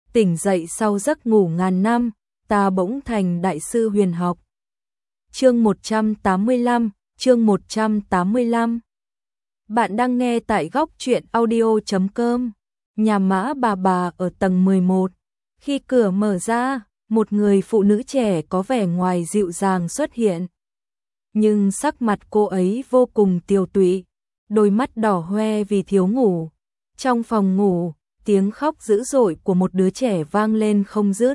tỉnh dậy sau giấc ngủ ngàn năm, ta bỗng thành đại sư huyền học. Chương 185. Bạn đang nghe tại góc truyện audio.com. Nhà Mã bà ở tầng 11. Khi cửa mở ra, một người phụ nữ trẻ có vẻ ngoài dịu dàng xuất hiện. Nhưng sắc mặt cô ấy vô cùng tiều tụy, đôi mắt đỏ hoe vì thiếu ngủ. Trong phòng ngủ, tiếng khóc dữ dội của một đứa trẻ vang lên không dứt.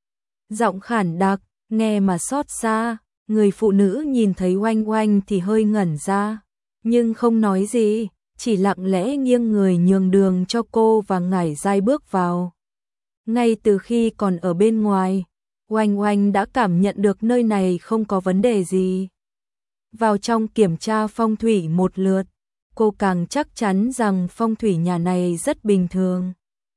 Giọng khản đặc, nghe mà xót xa, người phụ nữ nhìn thấy Oanh Oanh thì hơi ngẩn ra, nhưng không nói gì, chỉ lặng lẽ nghiêng người nhường đường cho cô và ngải dai bước vào. Ngay từ khi còn ở bên ngoài, Oanh Oanh đã cảm nhận được nơi này không có vấn đề gì. Vào trong kiểm tra phong thủy một lượt, cô càng chắc chắn rằng phong thủy nhà này rất bình thường.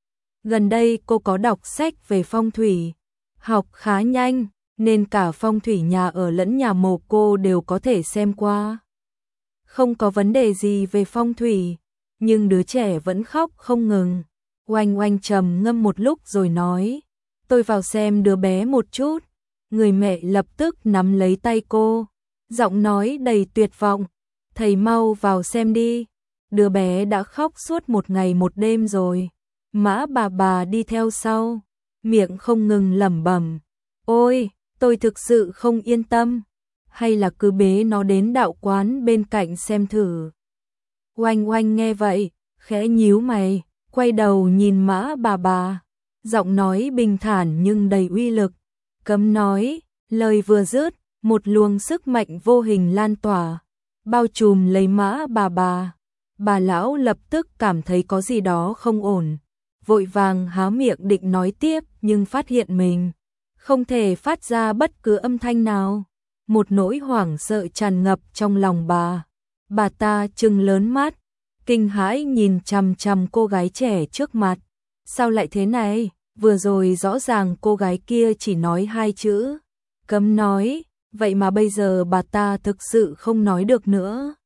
Gần đây cô có đọc sách về phong thủy, học khá nhanh, nên cả phong thủy nhà ở lẫn nhà mộ cô đều có thể xem qua. Không có vấn đề gì về phong thủy, nhưng đứa trẻ vẫn khóc không ngừng. Oanh Oanh trầm ngâm một lúc rồi nói, tôi vào xem đứa bé một chút. Người mẹ lập tức nắm lấy tay cô, giọng nói đầy tuyệt vọng, thầy mau vào xem đi. Đứa bé đã khóc suốt một ngày một đêm rồi. Mã bà đi theo sau, miệng không ngừng lẩm bẩm, ôi, tôi thực sự không yên tâm, hay là cứ bế nó đến đạo quán bên cạnh xem thử. Oanh Oanh nghe vậy, khẽ nhíu mày, quay đầu nhìn Mã bà, giọng nói bình thản nhưng đầy uy lực, cấm nói, lời vừa dứt, một luồng sức mạnh vô hình lan tỏa, bao trùm lấy Mã bà. Bà lão lập tức cảm thấy có gì đó không ổn, vội vàng há miệng định nói tiếp nhưng phát hiện mình không thể phát ra bất cứ âm thanh nào. Một nỗi hoảng sợ tràn ngập trong lòng bà. Bà ta trừng lớn mắt, kinh hãi nhìn chằm chằm cô gái trẻ trước mặt. Sao lại thế này? Vừa rồi rõ ràng cô gái kia chỉ nói 2 chữ cấm nói, vậy mà bây giờ bà ta thực sự không nói được nữa.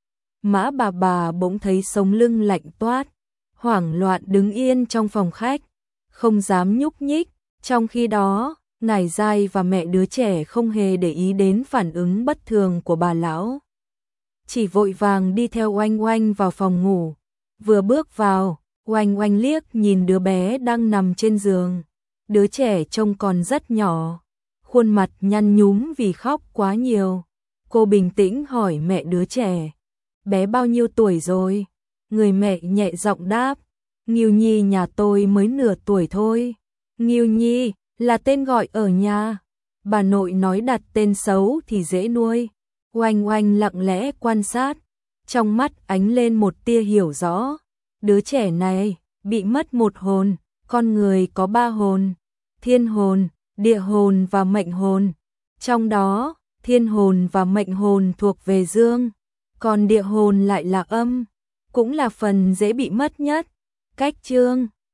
Mã bà bỗng thấy sống lưng lạnh toát, hoảng loạn đứng yên trong phòng khách, không dám nhúc nhích. Trong khi đó, ngải dai và mẹ đứa trẻ không hề để ý đến phản ứng bất thường của bà lão, chỉ vội vàng đi theo Oanh Oanh vào phòng ngủ. Vừa bước vào, Oanh Oanh liếc nhìn đứa bé đang nằm trên giường. Đứa trẻ trông còn rất nhỏ, khuôn mặt nhăn nhúm vì khóc quá nhiều. Cô bình tĩnh hỏi mẹ đứa trẻ, bé bao nhiêu tuổi rồi? Người mẹ nhẹ giọng đáp, Nghiêu Nhi nhà tôi mới nửa tuổi thôi. Nghiêu Nhi là tên gọi ở nhà, bà nội nói đặt tên xấu thì dễ nuôi. Oanh Oanh lặng lẽ quan sát, trong mắt ánh lên một tia hiểu rõ. Đứa trẻ này bị mất một hồn, con người có 3 hồn, thiên hồn, địa hồn và mệnh hồn. Trong đó, thiên hồn và mệnh hồn thuộc về dương, còn địa hồn lại là âm, cũng là phần dễ bị mất nhất. Cách chương